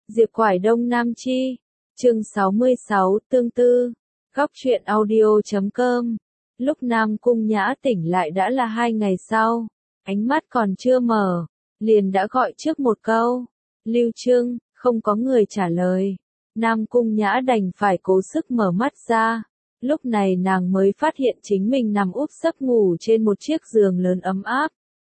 Diệp Quải Đông Nam Chi. Chương 66, tương tư. Góc truyện audio.com. Lúc Nam Cung Nhã tỉnh lại đã là 2 ngày sau. Ánh mắt còn chưa mở, liền đã gọi trước một câu. Lưu Trương, không có người trả lời. Nam Cung Nhã đành phải cố sức mở mắt ra. Lúc này nàng mới phát hiện chính mình nằm úp sấp ngủ trên một chiếc giường lớn ấm áp.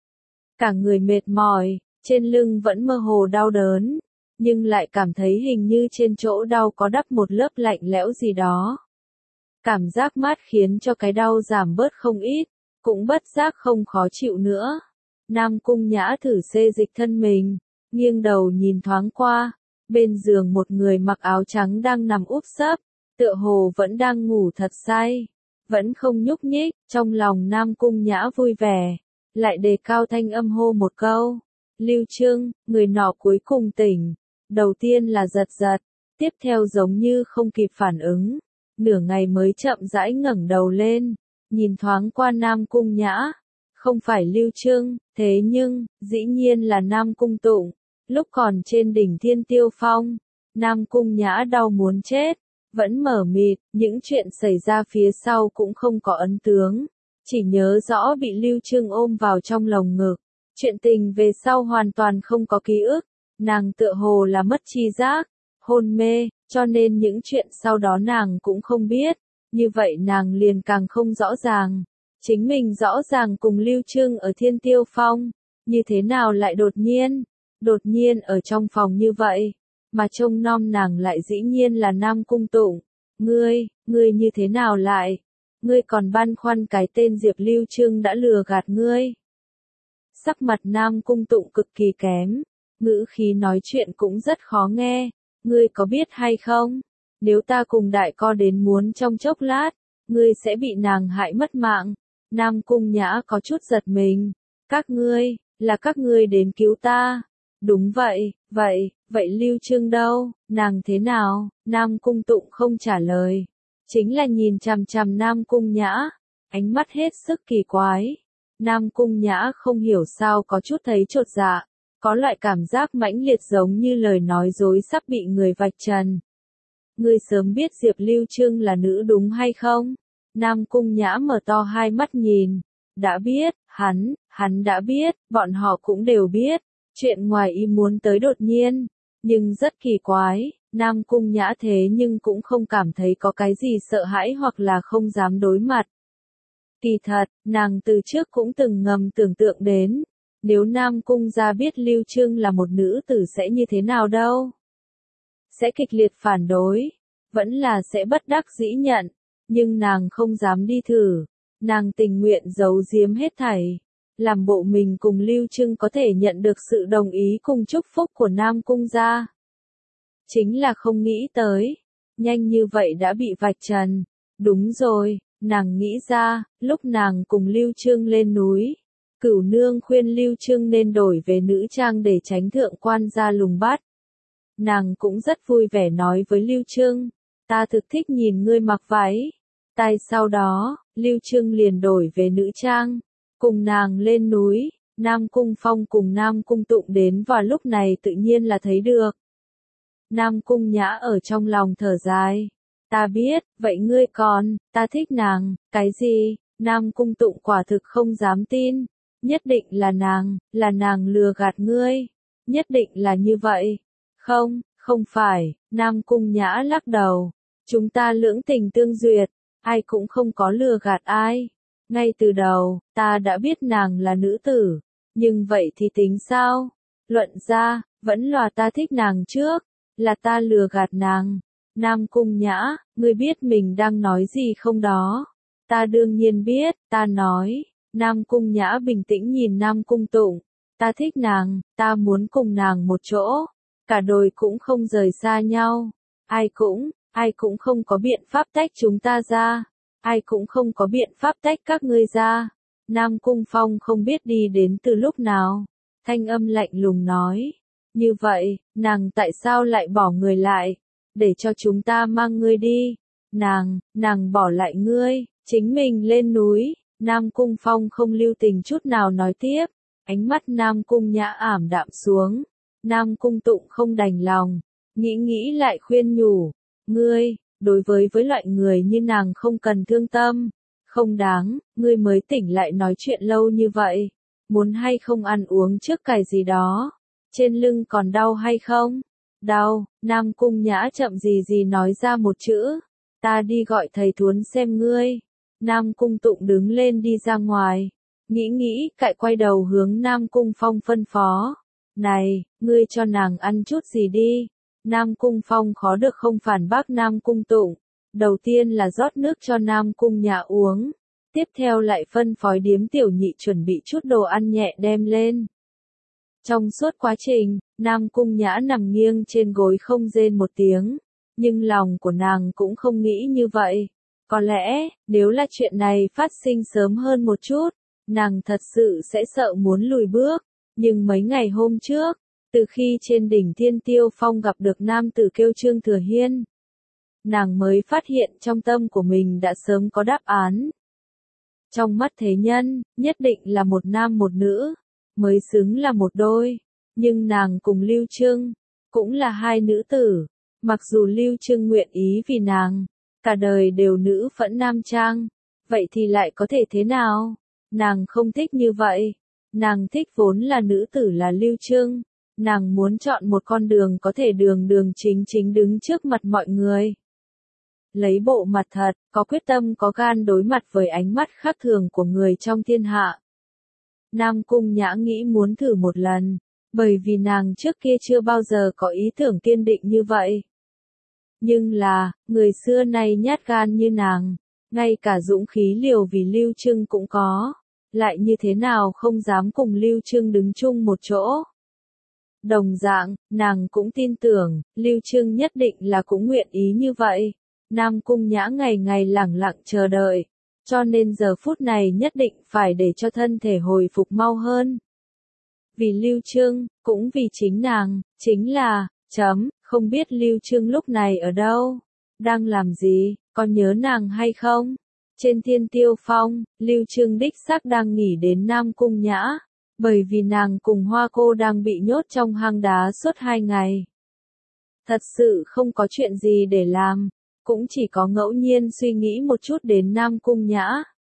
Cả người mệt mỏi, trên lưng vẫn mơ hồ đau đớn, nhưng lại cảm thấy hình như trên chỗ đau có đắp một lớp lạnh lẽo gì đó. Cảm giác mát khiến cho cái đau giảm bớt không ít, cũng bất giác không khó chịu nữa. Nam Cung Nhã thử xê dịch thân mình, nghiêng đầu nhìn thoáng qua, bên giường một người mặc áo trắng đang nằm úp sấp, tựa hồ vẫn đang ngủ thật say, vẫn không nhúc nhích. Trong lòng Nam Cung Nhã vui vẻ, lại đề cao thanh âm hô một câu. Lưu Trương, người nọ cuối cùng tỉnh. Đầu tiên là giật giật, tiếp theo giống như không kịp phản ứng, nửa ngày mới chậm rãi ngẩng đầu lên, nhìn thoáng qua Nam Cung Nhã. Không phải Lưu Trương, thế nhưng, dĩ nhiên là Nam Cung Tụng. Lúc còn trên đỉnh Thiên Tiêu Phong, Nam Cung Nhã đau muốn chết, vẫn mờ mịt, những chuyện xảy ra phía sau cũng không có ấn tướng, chỉ nhớ rõ bị Lưu Trương ôm vào trong lồng ngực. Chuyện tình về sau hoàn toàn không có ký ức, nàng tựa hồ là mất tri giác, hôn mê, cho nên những chuyện sau đó nàng cũng không biết, như vậy nàng liền càng không rõ ràng. Chính mình rõ ràng cùng Lưu Trương ở Thiên Tiêu Phong, như thế nào lại đột nhiên ở trong phòng như vậy, mà trông nom nàng lại dĩ nhiên là Nam Cung Tụng. Ngươi như thế nào lại? Ngươi còn băn khoăn cái tên Diệp Lưu Trương đã lừa gạt ngươi. Sắc mặt Nam Cung Tụng cực kỳ kém, ngữ khí nói chuyện cũng rất khó nghe. Ngươi có biết hay không? Nếu ta cùng đại co đến muốn trong chốc lát, ngươi sẽ bị nàng hại mất mạng. Nam Cung Nhã có chút giật mình. Các ngươi đến cứu ta. Đúng vậy, vậy Lưu Trương đâu, nàng thế nào? Nam Cung Tụng không trả lời, chính là nhìn chằm chằm Nam Cung Nhã, ánh mắt hết sức kỳ quái. Nam Cung Nhã không hiểu sao có chút thấy chột dạ, có loại cảm giác mãnh liệt giống như lời nói dối sắp bị người vạch trần. Ngươi sớm biết Diệp Lưu Trương là nữ đúng hay không? Nam Cung Nhã mở to hai mắt nhìn. Đã biết, hắn đã biết, bọn họ cũng đều biết. Chuyện ngoài ý muốn tới đột nhiên, nhưng rất kỳ quái, Nam Cung Nhã thế nhưng cũng không cảm thấy có cái gì sợ hãi hoặc là không dám đối mặt. Kỳ thật, nàng từ trước cũng từng ngầm tưởng tượng đến, nếu Nam Cung gia biết Lưu Trương là một nữ tử sẽ như thế nào đâu. Sẽ kịch liệt phản đối, vẫn là sẽ bất đắc dĩ nhận, nhưng nàng không dám đi thử, nàng tình nguyện giấu giếm hết thảy. Làm bộ mình cùng Lưu Trương có thể nhận được sự đồng ý cùng chúc phúc của Nam Cung gia. Chính là không nghĩ tới, nhanh như vậy đã bị vạch trần. Đúng rồi, nàng nghĩ ra, lúc nàng cùng Lưu Trương lên núi, Cửu Nương khuyên Lưu Trương nên đổi về nữ trang để tránh thượng quan gia lùng bắt. Nàng cũng rất vui vẻ nói với Lưu Trương, ta thực thích nhìn ngươi mặc váy. Sau đó, Lưu Trương liền đổi về nữ trang. Cùng nàng lên núi, Nam Cung Phong cùng Nam Cung Tụng đến vào lúc này tự nhiên là thấy được. Nam Cung Nhã ở trong lòng thở dài. Ta biết, vậy ngươi còn, ta thích nàng, cái gì? Nam Cung Tụng quả thực không dám tin. Nhất định là nàng lừa gạt ngươi. Nhất định là như vậy. Không phải, Nam Cung Nhã lắc đầu. Chúng ta lưỡng tình tương duyệt, ai cũng không có lừa gạt ai. Ngay từ đầu, ta đã biết nàng là nữ tử, nhưng vậy thì tính sao? Luận ra, vẫn là ta thích nàng trước, là ta lừa gạt nàng. Nam Cung Nhã, ngươi biết mình đang nói gì không đó? Ta đương nhiên biết, ta nói. Nam Cung Nhã bình tĩnh nhìn Nam Cung Tụng, ta thích nàng, ta muốn cùng nàng một chỗ, cả đời cũng không rời xa nhau. Ai cũng không có biện pháp tách chúng ta ra. Ai cũng không có biện pháp tách các ngươi ra. Nam Cung Phong không biết đi đến từ lúc nào. Thanh âm lạnh lùng nói. Như vậy, nàng tại sao lại bỏ người lại? Để cho chúng ta mang ngươi đi. Nàng bỏ lại ngươi, chính mình lên núi. Nam Cung Phong không lưu tình chút nào nói tiếp. Ánh mắt Nam Cung Nhã ảm đạm xuống. Nam Cung Tụng không đành lòng. nghĩ lại khuyên nhủ, ngươi, đối với loại người như nàng không cần thương tâm, không đáng, ngươi mới tỉnh lại nói chuyện lâu như vậy, muốn hay không ăn uống trước cài gì đó, trên lưng còn đau hay không? Đau, Nam Cung Nhã chậm gì nói ra một chữ, ta đi gọi thầy thuấn xem ngươi. Nam Cung Tụng đứng lên đi ra ngoài, nghĩ, cại quay đầu hướng Nam Cung Phong phân phó. Này, ngươi cho nàng ăn chút gì đi. Nam Cung Phong khó được không phản bác Nam Cung Tụng. Đầu tiên là rót nước cho Nam Cung Nhã uống. Tiếp theo lại phân phối điếm tiểu nhị chuẩn bị chút đồ ăn nhẹ đem lên. Trong suốt quá trình, Nam Cung Nhã nằm nghiêng trên gối không rên một tiếng. Nhưng lòng của nàng cũng không nghĩ như vậy. Có lẽ, nếu là chuyện này phát sinh sớm hơn một chút, nàng thật sự sẽ sợ muốn lùi bước. Nhưng mấy ngày hôm trước, từ khi trên đỉnh Thiên Tiêu Phong gặp được nam tử kêu Trương Thừa Hiên, nàng mới phát hiện trong tâm của mình đã sớm có đáp án. Trong mắt thế nhân, nhất định là một nam một nữ, mới xứng là một đôi. Nhưng nàng cùng Lưu Trưng, cũng là hai nữ tử. Mặc dù Lưu Trưng nguyện ý vì nàng, cả đời đều nữ phẫn nam trang, vậy thì lại có thể thế nào? Nàng không thích như vậy. Nàng thích vốn là nữ tử là Lưu Trưng. Nàng muốn chọn một con đường có thể đường chính đứng trước mặt mọi người. Lấy bộ mặt thật, có quyết tâm có gan đối mặt với ánh mắt khác thường của người trong thiên hạ. Nam Cung Nhã nghĩ muốn thử một lần, bởi vì nàng trước kia chưa bao giờ có ý tưởng kiên định như vậy. Nhưng là, người xưa nay nhát gan như nàng, ngay cả dũng khí liều vì Lưu Trưng cũng có, lại như thế nào không dám cùng Lưu Trưng đứng chung một chỗ. Đồng dạng, nàng cũng tin tưởng, Lưu Trưng nhất định là cũng nguyện ý như vậy. Nam Cung Nhã ngày ngày lẳng lặng chờ đợi, cho nên giờ phút này nhất định phải để cho thân thể hồi phục mau hơn. Vì Lưu Trưng, cũng vì chính nàng, chính là, không biết Lưu Trưng lúc này ở đâu, đang làm gì, có nhớ nàng hay không? Trên Thiên Tiêu Phong, Lưu Trưng đích xác đang nghỉ đến Nam Cung Nhã, bởi vì nàng cùng Hoa Cô đang bị nhốt trong hang đá suốt 2 ngày. Thật sự không có chuyện gì để làm, cũng chỉ có ngẫu nhiên suy nghĩ một chút đến Nam Cung Nhã,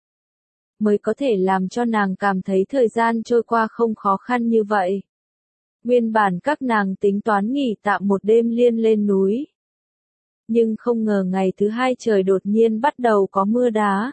mới có thể làm cho nàng cảm thấy thời gian trôi qua không khó khăn như vậy. Nguyên bản các nàng tính toán nghỉ tạm một đêm liên lên núi. Nhưng không ngờ ngày thứ 2 trời đột nhiên bắt đầu có mưa đá.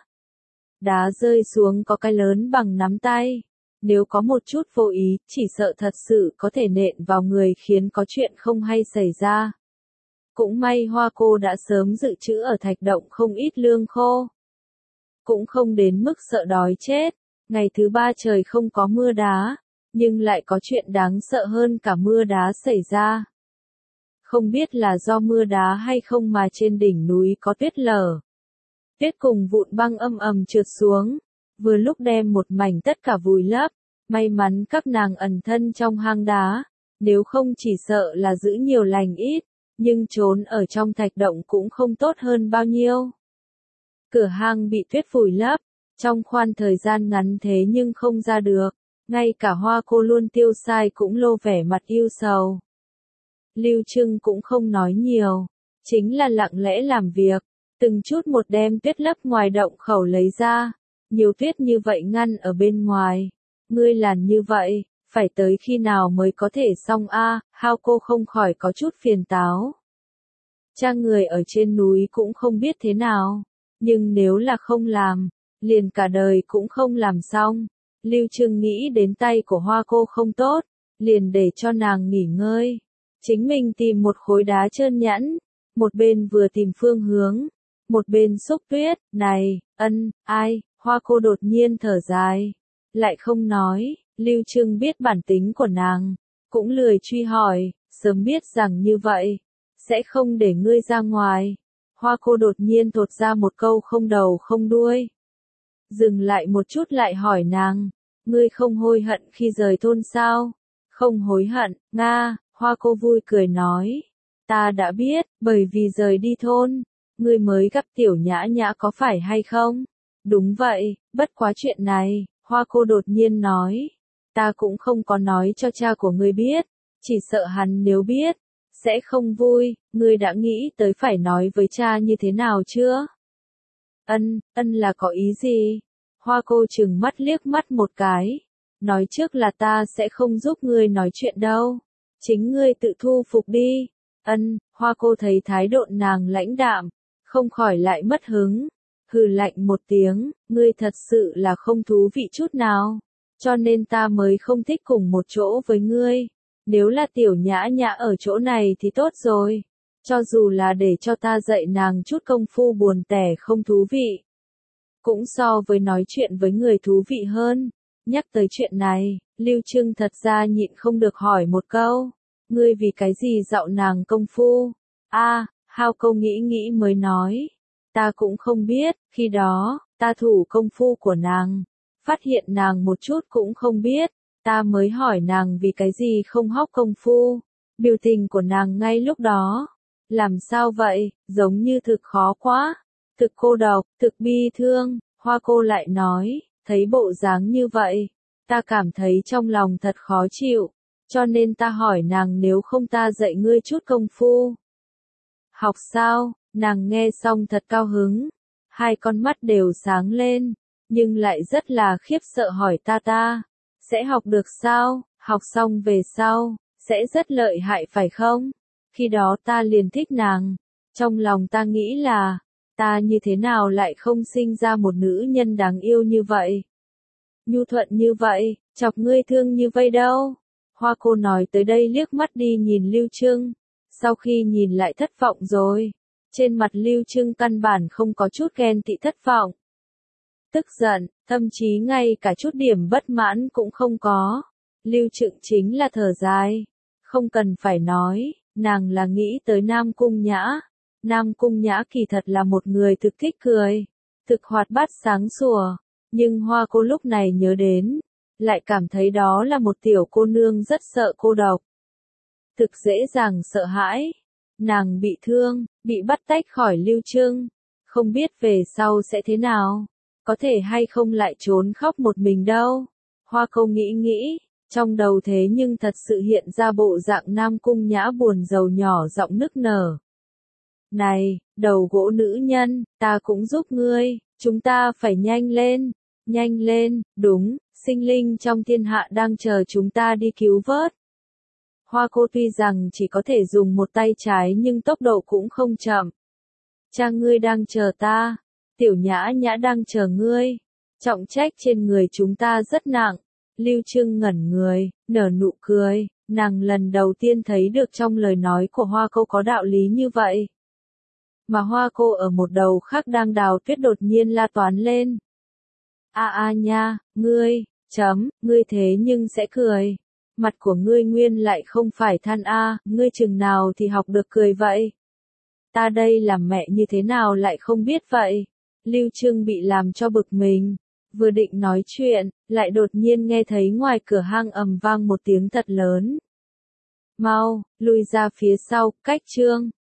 Đá rơi xuống có cái lớn bằng nắm tay. Nếu có một chút vô ý, chỉ sợ thật sự có thể nện vào người khiến có chuyện không hay xảy ra. Cũng may Hoa Cô đã sớm dự trữ ở thạch động không ít lương khô. Cũng không đến mức sợ đói chết. Ngày thứ 3 trời không có mưa đá, nhưng lại có chuyện đáng sợ hơn cả mưa đá xảy ra. Không biết là do mưa đá hay không mà trên đỉnh núi có tuyết lở. Tuyết cùng vụn băng âm ầm trượt xuống, vừa lúc đem một mảnh tất cả vùi lấp. May mắn các nàng ẩn thân trong hang đá, nếu không chỉ sợ là giữ nhiều lành ít, nhưng trốn ở trong thạch động cũng không tốt hơn bao nhiêu. Cửa hang bị tuyết vùi lấp, trong khoan thời gian ngắn thế nhưng không ra được, ngay cả Hoa Cô luôn tiêu sai cũng lô vẻ mặt ưu sầu. Lưu Trưng cũng không nói nhiều, chính là lặng lẽ làm việc, từng chút một đem tuyết lấp ngoài động khẩu lấy ra, nhiều tuyết như vậy ngăn ở bên ngoài. Ngươi làm như vậy, phải tới khi nào mới có thể xong a? Hao Cô không khỏi có chút phiền táo. Cha người ở trên núi cũng không biết thế nào, nhưng nếu là không làm, liền cả đời cũng không làm xong. Lưu Trưng nghĩ đến tay của Hoa Cô không tốt, liền để cho nàng nghỉ ngơi. Chính mình tìm một khối đá trơn nhẵn, một bên vừa tìm phương hướng, một bên xúc tuyết. Này, ai? Hoa Cô đột nhiên thở dài, lại không nói. Lưu Trưng biết bản tính của nàng, cũng lười truy hỏi, sớm biết rằng như vậy, sẽ không để ngươi ra ngoài. Hoa Cô đột nhiên thốt ra một câu không đầu không đuôi. Dừng lại một chút lại hỏi nàng, ngươi không hối hận khi rời thôn sao? Không hối hận, Nga. Hoa Cô vui cười nói, ta đã biết, bởi vì rời đi thôn, ngươi mới gặp Tiểu Nhã Nhã có phải hay không? Đúng vậy, bất quá chuyện này, Hoa Cô đột nhiên nói, ta cũng không có nói cho cha của ngươi biết, chỉ sợ hắn nếu biết, sẽ không vui, ngươi đã nghĩ tới phải nói với cha như thế nào chưa? Ân là có ý gì? Hoa cô trừng mắt liếc mắt một cái. Nói trước là ta sẽ không giúp ngươi nói chuyện đâu. Chính ngươi tự thu phục đi. Hoa cô thấy thái độ nàng lãnh đạm, không khỏi lại mất hứng. Hừ lạnh một tiếng, ngươi thật sự là không thú vị chút nào. Cho nên ta mới không thích cùng một chỗ với ngươi. Nếu là tiểu nhã nhã ở chỗ này thì tốt rồi. Cho dù là để cho ta dạy nàng chút công phu buồn tẻ không thú vị. Cũng so với nói chuyện với người thú vị hơn. Nhắc tới chuyện này, Lưu Trưng thật ra nhịn không được hỏi một câu. Ngươi vì cái gì dạo nàng công phu? Hao câu nghĩ nghĩ mới nói. Ta cũng không biết, khi đó, ta thủ công phu của nàng. Phát hiện nàng một chút cũng không biết. Ta mới hỏi nàng vì cái gì không học công phu. Biểu tình của nàng ngay lúc đó. Làm sao vậy, giống như thực khó quá. Thực cô độc, thực bi thương, Hoa cô lại nói, thấy bộ dáng như vậy. Ta cảm thấy trong lòng thật khó chịu. Cho nên ta hỏi nàng nếu không ta dạy ngươi chút công phu. Học sao? Nàng nghe xong thật cao hứng. Hai con mắt đều sáng lên. Nhưng lại rất là khiếp sợ hỏi ta. Sẽ học được sao? Học xong về sau, sẽ rất lợi hại phải không? Khi đó ta liền thích nàng. Trong lòng ta nghĩ là, ta như thế nào lại không sinh ra một nữ nhân đáng yêu như vậy? Nhu thuận như vậy, chọc ngươi thương như vậy đâu? Hoa cô nói tới đây liếc mắt đi nhìn Lưu Trưng. Sau khi nhìn lại thất vọng rồi. Trên mặt Lưu Trưng căn bản không có chút ghen tị thất vọng. Tức giận, thậm chí ngay cả chút điểm bất mãn cũng không có. Lưu Trưng chính là thở dài. Không cần phải nói, nàng là nghĩ tới Nam Cung Nhã. Nam Cung Nhã kỳ thật là một người thực thích cười, thực hoạt bát sáng sủa. Nhưng Hoa cô lúc này nhớ đến, lại cảm thấy đó là một tiểu cô nương rất sợ cô độc. Thực dễ dàng sợ hãi. Nàng bị thương, bị bắt tách khỏi Lưu Trưng. Không biết về sau sẽ thế nào. Có thể hay không lại trốn khóc một mình đâu. Hoa câu nghĩ, trong đầu thế nhưng thật sự hiện ra bộ dạng Nam Cung Nhã buồn rầu nhỏ giọng nức nở. Này, đầu gỗ nữ nhân, ta cũng giúp ngươi, chúng ta phải nhanh lên, đúng, sinh linh trong thiên hạ đang chờ chúng ta đi cứu vớt. Hoa cô tuy rằng chỉ có thể dùng một tay trái nhưng tốc độ cũng không chậm. Cha ngươi đang chờ ta, tiểu nhã nhã đang chờ ngươi, trọng trách trên người chúng ta rất nặng. Lưu Trưng ngẩn người, nở nụ cười, nàng lần đầu tiên thấy được trong lời nói của Hoa cô có đạo lý như vậy. Mà Hoa cô ở một đầu khác đang đào tuyết đột nhiên la toán lên. Nha, ngươi thế nhưng sẽ cười. Mặt của ngươi nguyên lại không phải than ngươi chừng nào thì học được cười vậy. Ta đây làm mẹ như thế nào lại không biết vậy. Lưu Trưng bị làm cho bực mình. Vừa định nói chuyện, lại đột nhiên nghe thấy ngoài cửa hang ầm vang một tiếng thật lớn. Mau, lui ra phía sau, cách Trương.